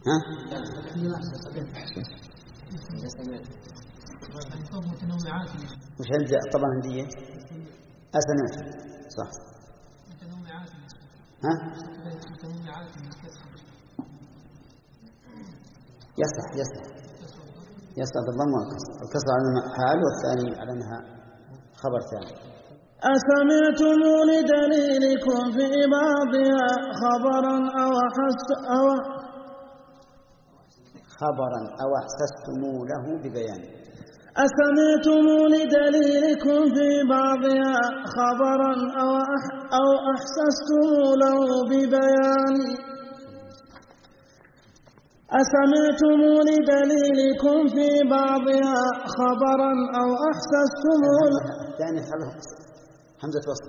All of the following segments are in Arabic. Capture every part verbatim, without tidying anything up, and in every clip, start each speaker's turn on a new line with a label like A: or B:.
A: ها؟ وش هندية طبعا هندية أسمعت صح. ها؟ يصلح يصلح يصلح بالضم والكسر، الكسر على حال والثاني على أنها خبر ثاني.
B: أسمعتم لدليلكم في بعضها خبرا أو حس أو
A: خبرا أو أحسستم له ببيان.
B: أسمعتم لدليلكم في بعضها خبرا أو أح أو أحسستم له ببيان. أسمعتم لدليلكم في بعضها خبرا أو أحسستم
A: ثاني حمزة وصل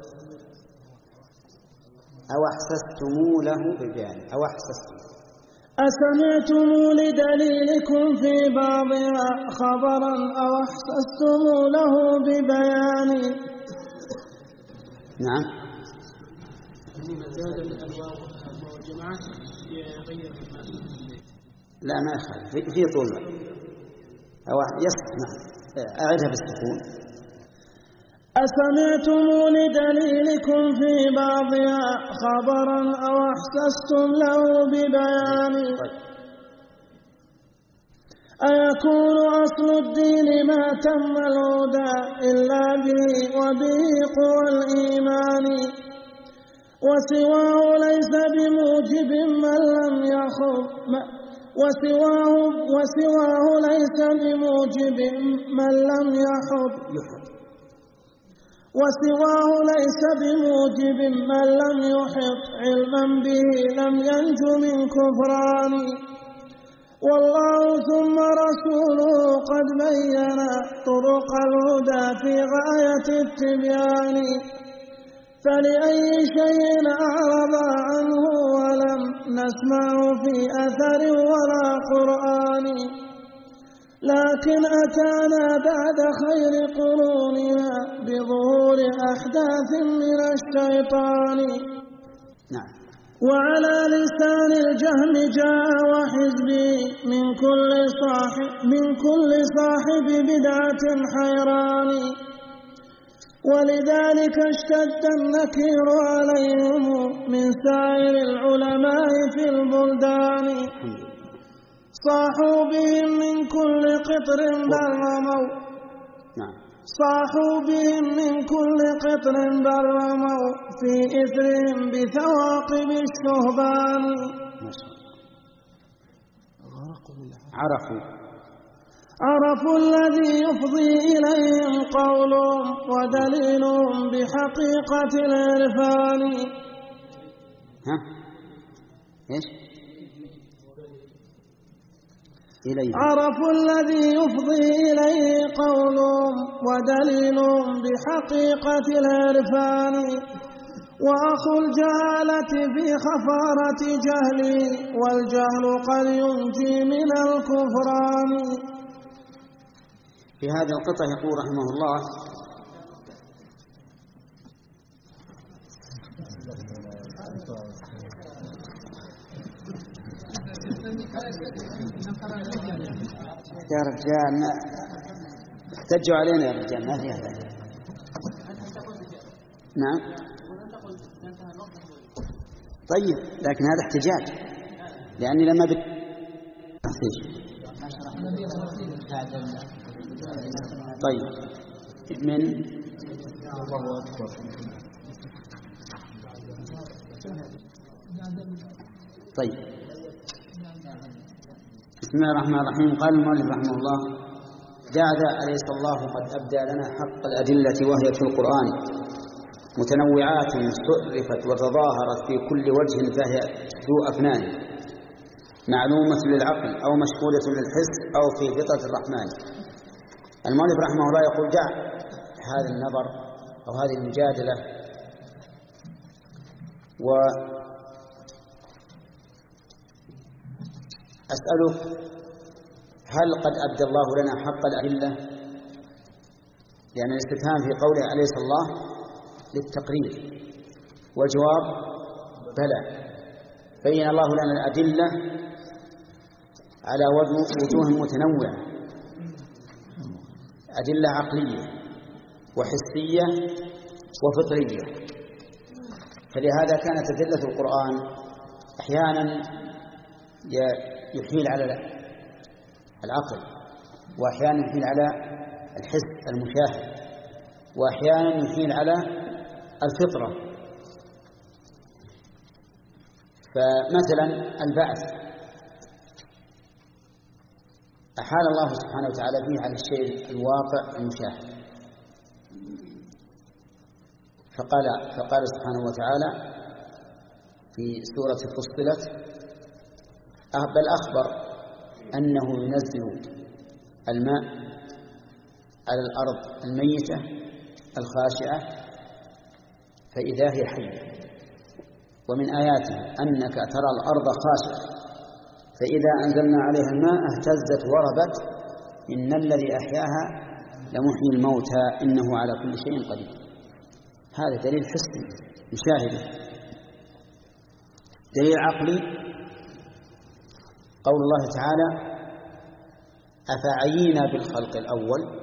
A: أو أحسستم له ببيان أو أحسستم.
B: أسمعتم لدليلكم في بعضها خبرا أو أحسستم له ببيان.
A: نعم. لا ما يخالف في, في طول أو يصح. نعم أعدها بالسكون.
B: أسمعتم لدليلكم في بعضها خبرا أو أحسستم له ببيان. أيكون أصل الدين ما تم الهدى إلا به وبه قوى الإيمان، وسواه ليس بموجب من لم يخب وسواه, وسواه ليس بموجب من لم يحب وسواه ليس بموجب من لم يحط علما به لم ينج من كفران. والله ثم رسوله قد بين طرق الهدى في غاية التبيان، فلأي شيء أعرض عنه ولم نسمعه في أثر ولا قرآن. لكن أتانا بعد خير قروننا بظهور أحداث من الشيطان.
A: نعم.
B: وعلى لسان الجهم جاء وحزبي من كل صاحب من كل صاحب بدعة حيران، ولذلك اشتد النكير عليهم من سائر العلماء في البلدان. صاحوا بهم من كل قطر بل رموا صاحوا بهم من كل قطر بل رموا في إثرهم بثواقب الشهبان.
A: عرفوا
B: عرفوا الذي يفضي إليهم قولهم ودليلهم بحقيقة العرفان.
A: ها إيش؟ إليه.
B: عرفوا الذي يفضي إليه قولهم ودليلهم بحقيقة العرفان. وأخو الجهالة في خفارة جهلي والجهل قد ينجي من الكفران.
A: في هذا القطع يقول رحمه الله: يا رجال احتجوا علينا يا رجال، ما في هذا. نعم طيب، لكن هذا احتجاج لأني لما بت طيب من طيب بسم الله الرحمن الرحيم. قال المؤلف رحمه الله: جعل أليس الله قد أبدى لنا حق الأدلة وهي في القرآن متنوعات سرفت وتظاهرت في كل وجه فهي ذو أفنان معلومة للعقل أو مشهودة للحس أو في فطرة الرحمن. المؤلف رحمه الله يقول: جعل هذا النظر أو هذه المجادلة وأسألك: هل قد أبدى الله لنا حق الأدلة؟ لأن الاستفهام في قوله أليس الله للتقرير، والجواب بلى، بين الله لنا الأدلة على وجوه متنوعة، أدلة عقلية وحسية وفطرية. فلهذا كانت أدلة القرآن أحيانا يحيل على العقل، وأحيانا يحيل على الحس المشاهد، وأحيانا يحيل على الفطرة. فمثلا البعث أحال الله سبحانه وتعالى به على الشيء الواقع المشاهد، فقال فقال سبحانه وتعالى في سورة فصلت: بل أخبر أنه ينزل الماء على الأرض الميتة الخاشعة فإذا هي حية، ومن آياته أنك ترى الأرض خاشعة فإذا أنزلنا عليها الماء اهتزت وربت إن الذي أحياها لمحيي الموتى إنه على كل شيء قدير. هذا دليل حسي مشاهده. دليل عقلي قول الله تعالى: أفعينا بالخلق الأول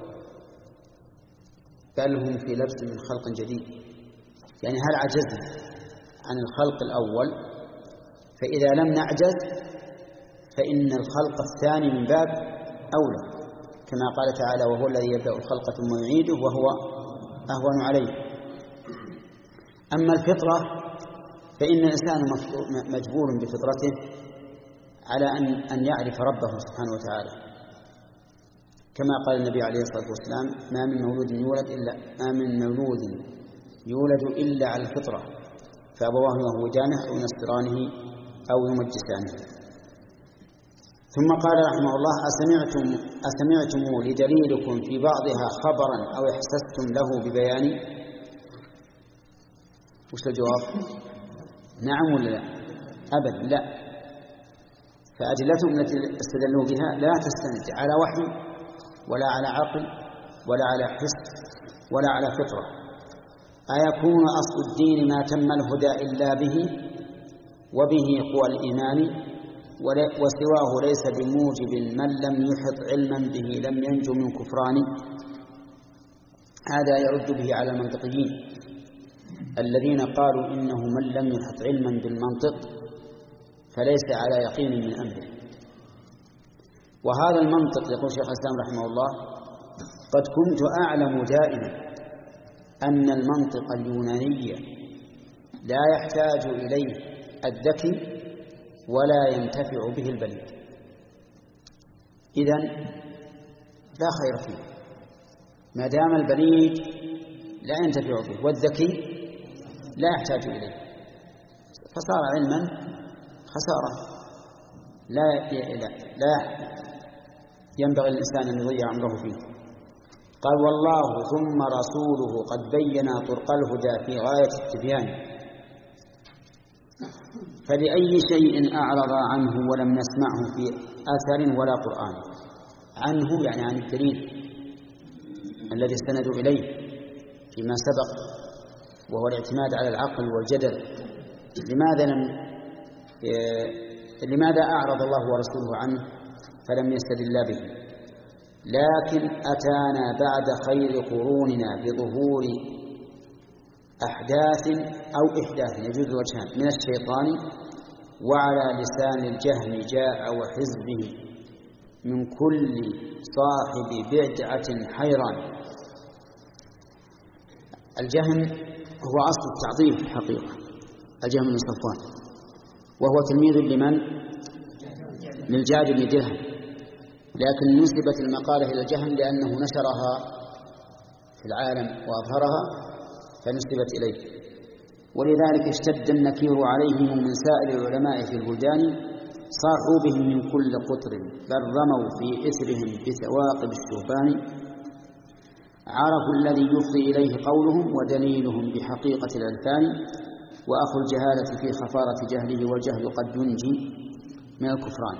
A: بل هم في لبس من خلق جديد. يعني هل عجزنا عن الخلق الأول؟ فإذا لم نعجز فإن الخلق الثاني من باب أولى، كما قال تعالى: وهو الذي يبدأ الخلق ثم يعيده وهو أهون عليه. أما الفطرة فإن الإنسان مجبور بفطرته على أن أن يعرف ربه سبحانه وتعالى، كما قال النبي عليه الصلاة والسلام: ما من مولود يولد إلا ما من مولود يولد إلا على الفطرة، فأبواه يهودانه أو ينصرانه أو يمجسانه. ثم قال رحمه الله: أسمعتم أسمعتم لدليلكم في بعضها خبرا أو احسستم له ببيان؟ وش الجواب؟ نعم ولا لا؟ أبدا لا. فأدلتهم التي استدلوا بها لا تستند على وحي ولا على عقل ولا على حس ولا على فطرة. أيكون أصل الدين ما تم الهدى إلا به وبه قوى الإيمان وسواه ليس بموجب من لم يحط علما به لم ينجو من كفران؟ هذا يرد به على المنطقيين الذين قالوا إنه من لم يحط علما بالمنطق فليس على يقين من أمره. وهذا المنطق يقول شيخ الإسلام رحمه الله: قد كنت أعلم دائما أن المنطق اليوناني لا يحتاج إليه الذكي ولا ينتفع به البليد، إذن لا خير فيه ما دام البليد لا ينتفع به والذكي لا يحتاج إليه، فصار علما خسارة لا لا ينبغي الإنسان أن يضيع عمره فيه. قال: والله ثم رسوله قد بين طرق الهدى في غاية التبيان، فلأي شيء أعرض عنه ولم نسمعه في أثر ولا قرآن. عنه يعني عن الدليل الذي استندوا إليه فيما سبق وهو الاعتماد على العقل والجدل. لماذا لم لماذا أعرض الله ورسوله عنه فلم يستدل به؟ لكن أتانا بعد خير قروننا بظهور أحداث أو إحداث يجوز وجهان من الشيطان، وعلى لسان الجهم جاء وحزبه من كل صاحب بدعة حيران. الجهم هو أصل التعظيم في الحقيقة، الجهم بن صفوان، وهو تلميذ لمن؟ للجاد بن درهم، لكن نسبت المقالة إلى الجهم لأنه نشرها في العالم وأظهرها فنسبت إليه، ولذلك اشتد النكير عليهم من سائر العلماء في البلدان، صاحوا بهم من كل قطر بل رموا في إثرهم بثواقب الشهبان، عرفوا الذي يفضي إليه قولهم ودليلهم بحقيقة العرفان، وأخو الجهالة في خفارة جهله والجهل قد ينجي من الكفران.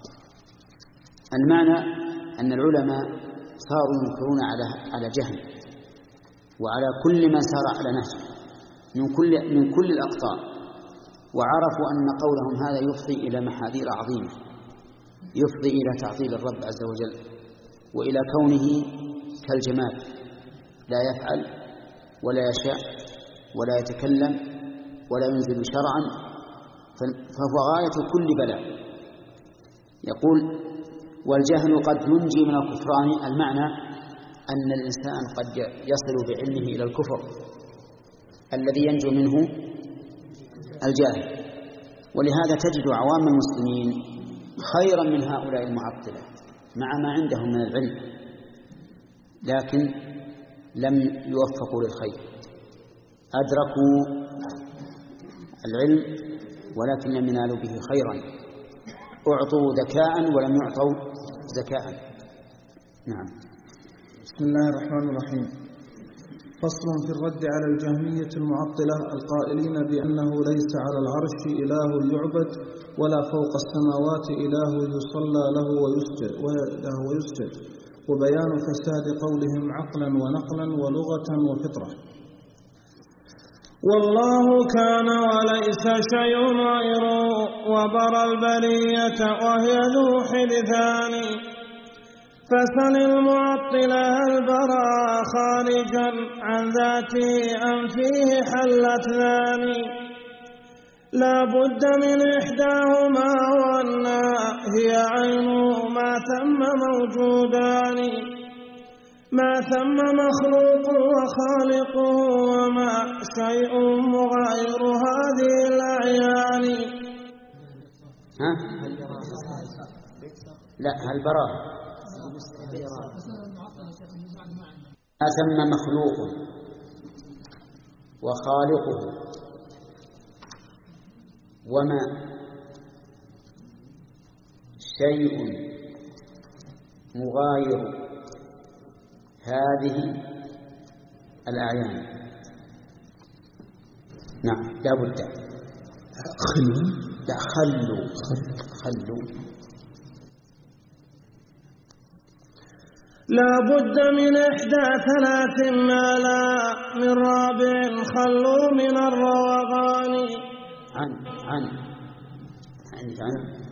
A: المعنى أن العلماء صاروا ينكرون على على جهل وعلى كل من سار على نهجه من كل من كل الأقطار، وعرفوا أن قولهم هذا يفضي إلى محاذير عظيمة يفضي إلى تعطيل الرب عز وجل وإلى كونه كالجماد لا يفعل ولا يشاء ولا يتكلم ولا ينزل شرعا، فهو غاية كل بلاء. يقول والجهل قد ينجي من الكفران، المعنى أن الإنسان قد يصل بعلمه إلى الكفر الذي ينجو منه الجاهل. ولهذا تجد عوام المسلمين خيرا من هؤلاء المعطلة مع ما عندهم من العلم، لكن لم يوفقوا للخير، أدركوا العلم ولكن لم ينالوا به خيرا، أعطوا ذكاء ولم يعطوا ذكاء. نعم.
B: بسم الله الرحمن الرحيم. فصل في الرد على الجهمية المعطلة القائلين بأنه ليس على العرش إله يعبد ولا فوق السماوات إله يصلى له ويسجد, ويسجد وبيان فساد قولهم عقلا ونقلا ولغة وفطرة. والله كان وليس شيء غيره وبرى البرية وهي ذو حدثان. فسل المعطلة هل برى خارجا عن ذاته أم فيه حلت ثاني؟ لا بد من إحداهما وأنها هي عينه ما ثم موجودان، ما ثم مخلوق وخالقه وما شيء مغاير هذه الأعيان.
A: ها؟ لا هل برى ما ثم مخلوق وخالقه وما شيء مغاير هذه الأعيان. نعم لا بد.
B: خلوا
A: لا خلوا خلوا
B: لا بد من إحدى ثلاث ما لا من رابع خلوا من الروغان.
A: عن عن عن عن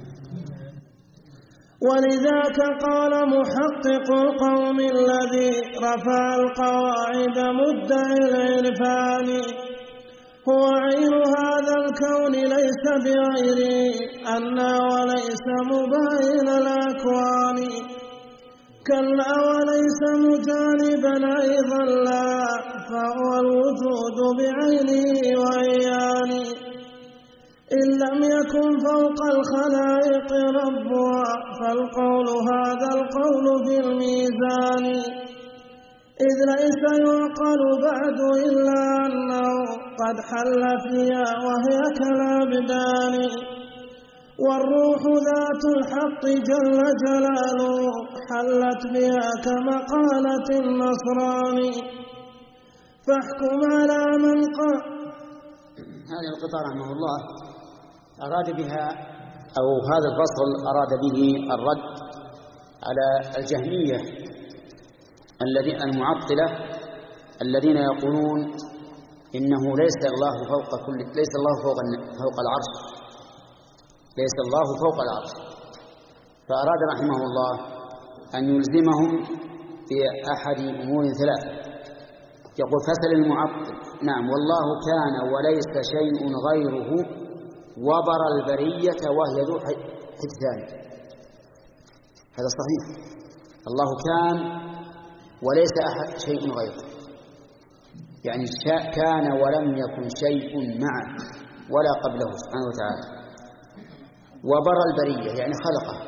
B: ولذاك قال محقق القوم الذي رفع القواعد مدعي العرفان هو عين هذا الكون ليس بغيره أنا وليس مباين الأكوان كلا وليس مجانبا أيضا لا فهو الوجود بعينه وعيانه إن لم يكن فوق الخلائق ربها فالقول هذا القول في الميزان إذ ليس يعقل بعد إلا أنه قد حل فيها وهي كالأبدان والروح ذات الحق جل جلاله حلت بها كمقالة النصراني فاحكم على من قال.
A: هذا القطار رحمه الله أراد بها أو هذا الفصل أراد به الرد على الجهمية الذين المعطلة الذين يقولون إنه ليس الله فوق كل ليس الله فوق فوق العرش ليس الله فوق العرش. فأراد رحمه الله أن يلزمهم بأحد أمور ثلاث. يقول فسل المعطل نعم والله كان وليس شيء غيره وبرى البرية وهي ذو حدثان. هذا صحيح، الله كان وليس أحد شيء غيره، يعني كان ولم يكن شيء معه ولا قبله سبحانه وتعالى. وبرى البرية يعني خلقه،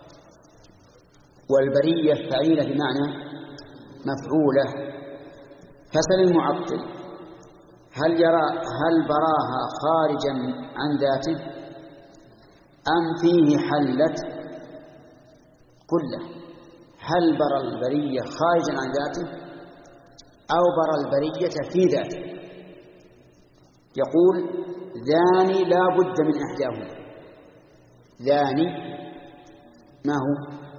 A: والبرية فعيلة بمعنى مفعولة. فسل المعطل هل يرى هل براها خارجا عن ذاته أم فيه حلت كله؟ هل برى البرية خارجا عن ذاته أو برى البرية في ذاته؟ يقول ذاني لا بد من إحداهما. ذاني ما هو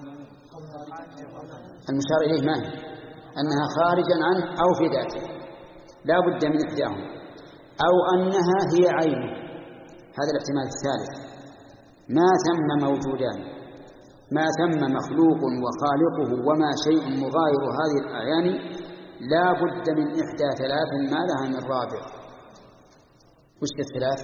A: المشار إليه؟ ما هي أنها خارجا عنه أو في ذاته، لا بد من إحداهما، أو أنها هي عينه، هذا الاحتمال الثالث. ما ثم موجودان ما ثم مخلوق وخالقه وما شيء مغاير هذه الأعيان لا بد من إحدى ثلاث ما لها من رابع. وش الثلاث؟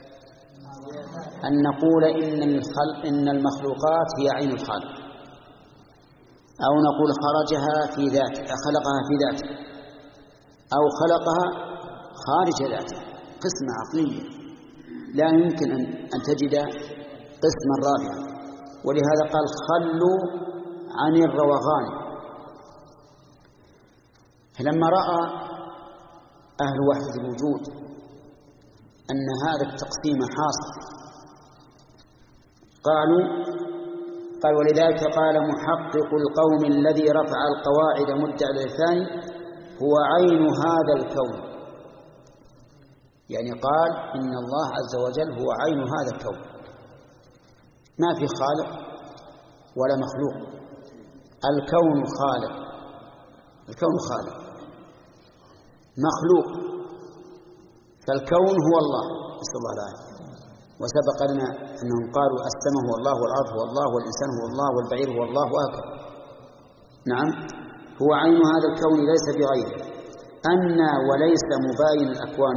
A: أن نقول إن الخلق إن المخلوقات هي عين الخالق، أو نقول خرجها في ذاته، خلقها في ذاته، أو خلقها خارج ذاته. قسمة عقلية لا يمكن أن تجد قسما رابعا. ولهذا قال خلوا عن الروغان. فلما رأى أهل وحدة الوجود أن هذا التقسيم حاصل قالوا قال ولذلك قال محقق القوم الذي رفع القواعد مدعي الثاني هو عين هذا الكون. يعني قال إن الله عز وجل هو عين هذا الكون، ما في خالق ولا مخلوق. الكون خالق، الكون خالق مخلوق، فالكون هو الله نسأل الله العافية. وسبق لنا أنهم قالوا السماء هو الله والأرض هو الله والإنسان هو الله والبعير هو الله وهكذا. نعم، هو عين هذا الكون ليس بغيره. أن وليس مباين الأكوان،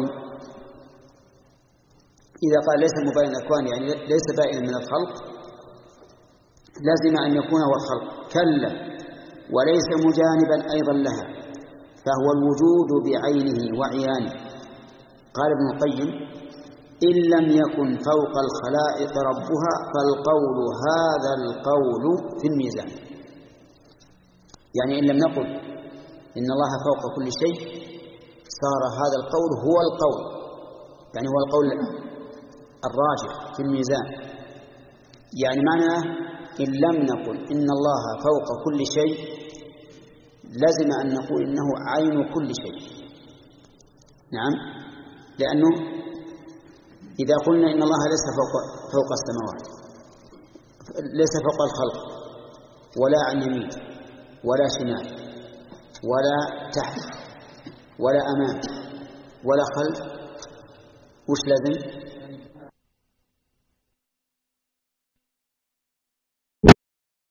A: إذا قال ليس مباين الأكوان يعني ليس بائنا من الخلق، لازم أن يكون هو الخلق. كلا، وليس مجانبا أيضا لها، فهو الوجود بعينه وعيانه. قال ابن القيم إن لم يكن فوق الخلائق ربها فالقول هذا القول في الميزان. يعني إن لم نقل إن الله فوق كل شيء صار هذا القول هو القول، يعني هو القول الراجح في الميزان. يعني معناه إن لم نقل إن الله فوق كل شيء لازم أن نقول إنه عين كل شيء. نعم، لأنه إذا قلنا إن الله ليس فوق فوق السماوات، ليس فوق الخلق، ولا عن يمين ولا شمال ولا تحت ولا أمام ولا خلف، وش لازم؟